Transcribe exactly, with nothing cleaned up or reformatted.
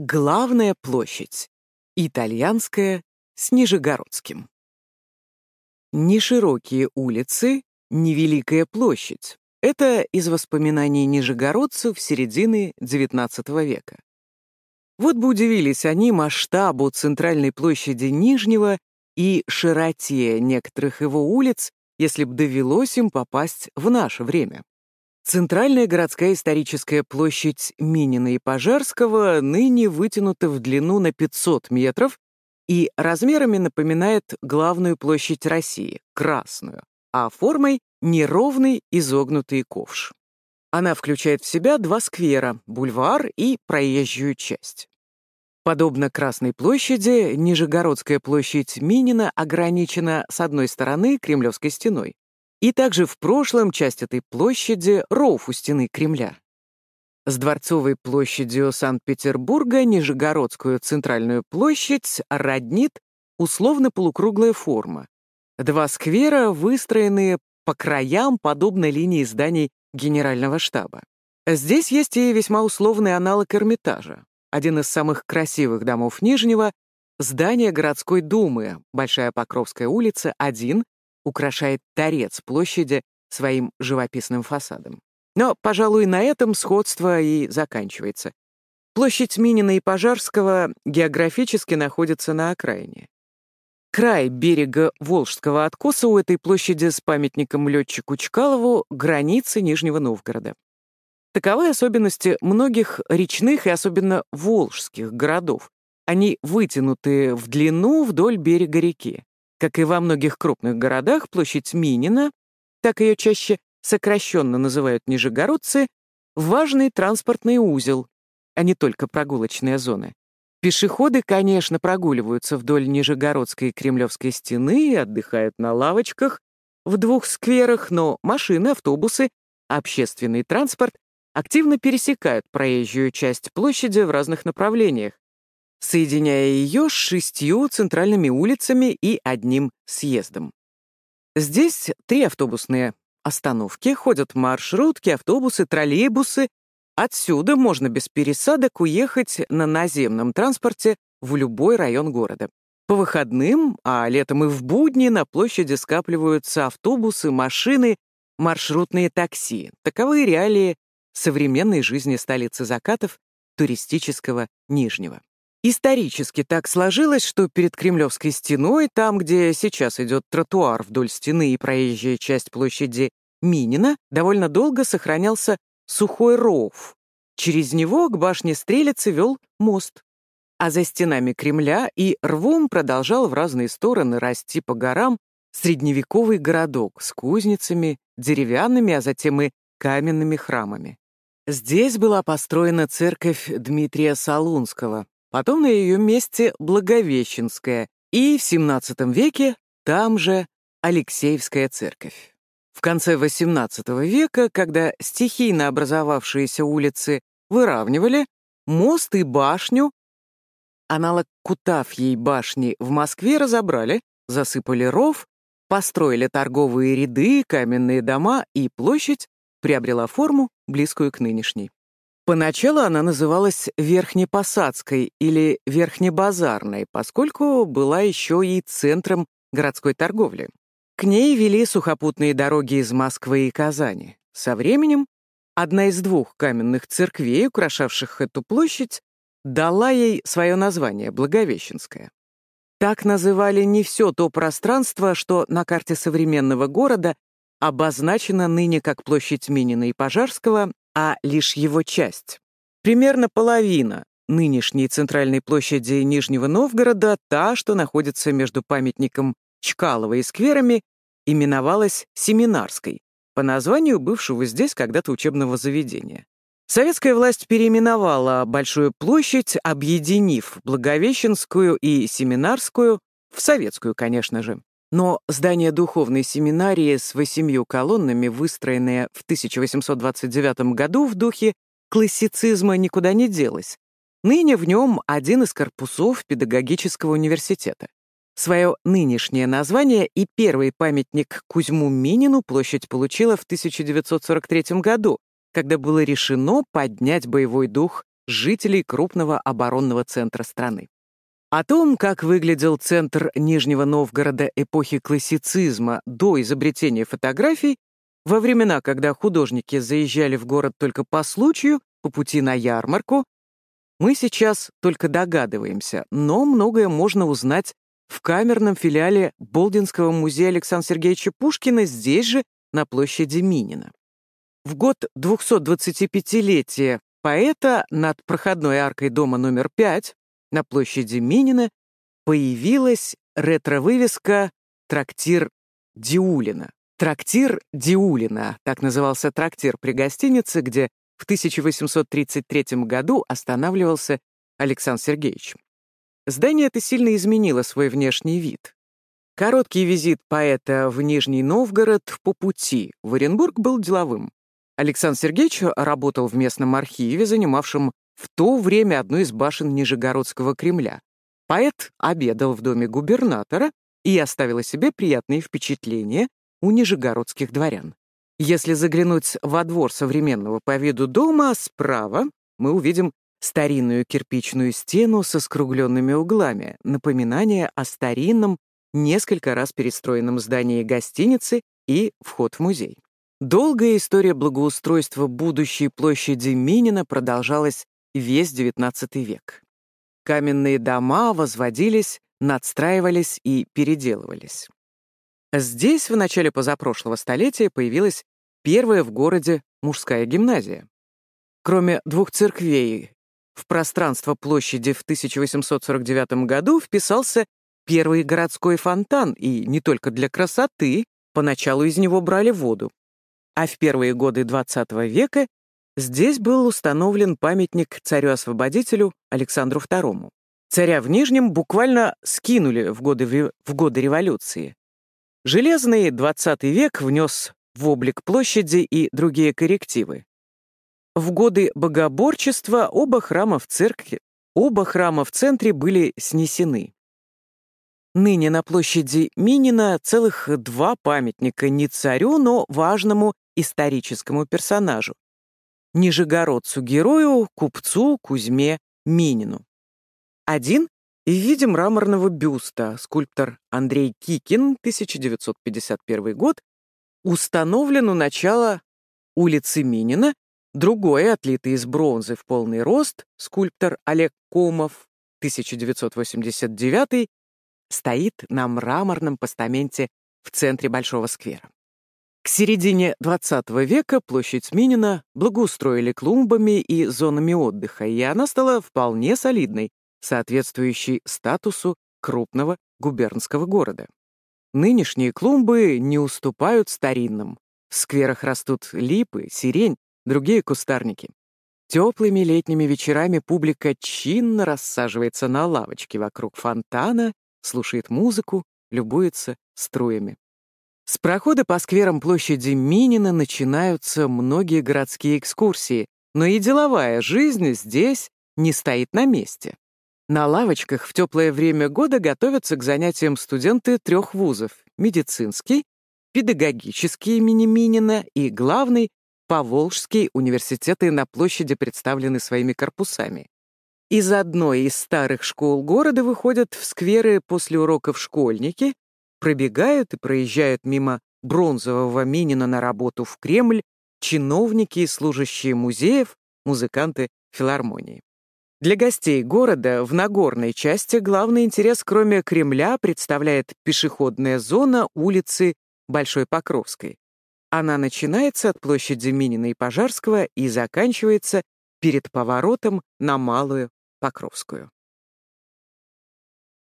Главная площадь. Итальянская с Нижегородским. Неширокие улицы, невеликая площадь. Это из воспоминаний нижегородцев середины девятнадцатого века. Вот бы удивились они масштабу центральной площади Нижнего и широте некоторых его улиц, если б довелось им попасть в наше время. Центральная городская историческая площадь Минина и Пожарского ныне вытянута в длину на пятьсот метров и размерами напоминает главную площадь России — Красную, а формой — неровный изогнутый ковш. Она включает в себя два сквера — бульвар и проезжую часть. Подобно Красной площади, Нижегородская площадь Минина ограничена с одной стороны Кремлевской стеной, и также в прошлом часть этой площади — ров у стены Кремля. С Дворцовой площадью Санкт-Петербурга Нижегородскую центральную площадь роднит условно-полукруглая форма. Два сквера, выстроенные по краям, подобно линии зданий Генерального штаба. Здесь есть и весьма условный аналог Эрмитажа. Один из самых красивых домов Нижнего — здание городской думы, Большая Покровская улица, один, украшает торец площади своим живописным фасадом. Но, пожалуй, на этом сходство и заканчивается. Площадь Минина и Пожарского географически находится на окраине. Край берега Волжского откоса у этой площади с памятником летчику Чкалову — границы Нижнего Новгорода. Таковы особенности многих речных и особенно волжских городов. Они вытянуты в длину вдоль берега реки. Как и во многих крупных городах, площадь Минина, так ее чаще сокращенно называют нижегородцы, важный транспортный узел, а не только прогулочная зона. Пешеходы, конечно, прогуливаются вдоль Нижегородской и Кремлевской стены и отдыхают на лавочках в двух скверах, но машины, автобусы, общественный транспорт активно пересекают проезжую часть площади в разных направлениях, соединяя ее с шестью центральными улицами и одним съездом. Здесь три автобусные остановки, ходят маршрутки, автобусы, троллейбусы. Отсюда можно без пересадок уехать на наземном транспорте в любой район города. По выходным, а летом и в будни на площади скапливаются автобусы, машины, маршрутные такси. Таковы реалии современной жизни столицы закатов, туристического Нижнего. Исторически так сложилось, что перед Кремлевской стеной, там, где сейчас идет тротуар вдоль стены и проезжая часть площади Минина, довольно долго сохранялся сухой ров. Через него к башне Стрелицы вел мост. А за стенами Кремля и рвом продолжал в разные стороны расти по горам средневековый городок с кузницами, деревянными, а затем и каменными храмами. Здесь была построена церковь Дмитрия Солунского, потом на ее месте Благовещенская, и в семнадцатом веке там же Алексеевская церковь. В конце восемнадцатого века, когда стихийно образовавшиеся улицы выравнивали, мост и башню, аналог Кутафьей башни в Москве, разобрали, засыпали ров, построили торговые ряды, каменные дома, и площадь приобрела форму, близкую к нынешней. Поначалу она называлась Верхнепосадской или Верхнебазарной, поскольку была еще и центром городской торговли. К ней вели сухопутные дороги из Москвы и Казани. Со временем одна из двух каменных церквей, украшавших эту площадь, дала ей свое название — Благовещенская. Так называли не все то пространство, что на карте современного города обозначено ныне как площадь Минина и Пожарского, а лишь его часть. Примерно половина нынешней центральной площади Нижнего Новгорода, та, что находится между памятником Чкалова и скверами, именовалась Семинарской, по названию бывшего здесь когда-то учебного заведения. Советская власть переименовала Большую площадь, объединив Благовещенскую и Семинарскую в Советскую, конечно же. Но здание духовной семинарии с восемью колоннами, выстроенное в тысяча восемьсот двадцать девятом году в духе классицизма, никуда не делось. Ныне в нем один из корпусов педагогического университета. Свое нынешнее название и первый памятник Кузьму Минину площадь получила в тысяча девятьсот сорок третьем году, когда было решено поднять боевой дух жителей крупного оборонного центра страны. О том, как выглядел центр Нижнего Новгорода эпохи классицизма до изобретения фотографий, во времена, когда художники заезжали в город только по случаю, по пути на ярмарку, мы сейчас только догадываемся, но многое можно узнать в камерном филиале Болдинского музея Александра Сергеевича Пушкина здесь же, на площади Минина. В год двухсотдвадцатипятилетия поэта над проходной аркой дома номер пять на площади Минина появилась ретро-вывеска «Трактир Диулина». Трактир Диулина, так назывался трактир при гостинице, где в тысяча восемьсот тридцать третьем году останавливался Александр Сергеевич. Здание это сильно изменило свой внешний вид. Короткий визит поэта в Нижний Новгород по пути в Оренбург был деловым. Александр Сергеевич работал в местном архиве, занимавшем в то время одну из башен Нижегородского Кремля. Поэт обедал в доме губернатора и оставил о себе приятные впечатления у нижегородских дворян. Если заглянуть во двор современного по виду дома, справа мы увидим старинную кирпичную стену со скругленными углами, напоминание о старинном, несколько раз перестроенном здании гостиницы и вход в музей. Долгая история благоустройства будущей площади Минина продолжалась весь девятнадцатый век. Каменные дома возводились, надстраивались и переделывались. Здесь в начале позапрошлого столетия появилась первая в городе мужская гимназия. Кроме двух церквей, в пространство площади в тысяча восемьсот сорок девятом году вписался первый городской фонтан, и не только для красоты, поначалу из него брали воду. А в первые годы двадцатого века здесь был установлен памятник царю-освободителю Александру второму. Царя в Нижнем буквально скинули в годы, в годы революции. Железный двадцатый век внес в облик площади и другие коррективы. В годы богоборчества оба храма в церкви, оба храма в центре были снесены. Ныне на площади Минина целых два памятника не царю, но важному историческому персонажу — нижегородцу-герою, купцу Кузьме Минину. Один — в виде мраморного бюста, скульптор Андрей Кикин, тысяча девятьсот пятьдесят первый год, установлен у начала улицы Минина, другой, отлитый из бронзы в полный рост, скульптор Олег Комов, тысяча девятьсот восемьдесят девятый, стоит на мраморном постаменте в центре Большого сквера. К середине двадцатого века площадь Минина благоустроили клумбами и зонами отдыха, и она стала вполне солидной, соответствующей статусу крупного губернского города. Нынешние клумбы не уступают старинным. В скверах растут липы, сирень, другие кустарники. Теплыми летними вечерами публика чинно рассаживается на лавочке вокруг фонтана, слушает музыку, любуется струями. С прохода по скверам площади Минина начинаются многие городские экскурсии, но и деловая жизнь здесь не стоит на месте. На лавочках в теплое время года готовятся к занятиям студенты трех вузов — медицинский, педагогический имени Минина и главный — Поволжский. Университеты на площади представлены своими корпусами. Из одной из старых школ города выходят в скверы после уроков школьники, пробегают и проезжают мимо бронзового Минина на работу в Кремль чиновники и служащие музеев, музыканты филармонии. Для гостей города в Нагорной части главный интерес, кроме Кремля, представляет пешеходная зона улицы Большой Покровской. Она начинается от площади Минина и Пожарского и заканчивается перед поворотом на Малую Покровскую.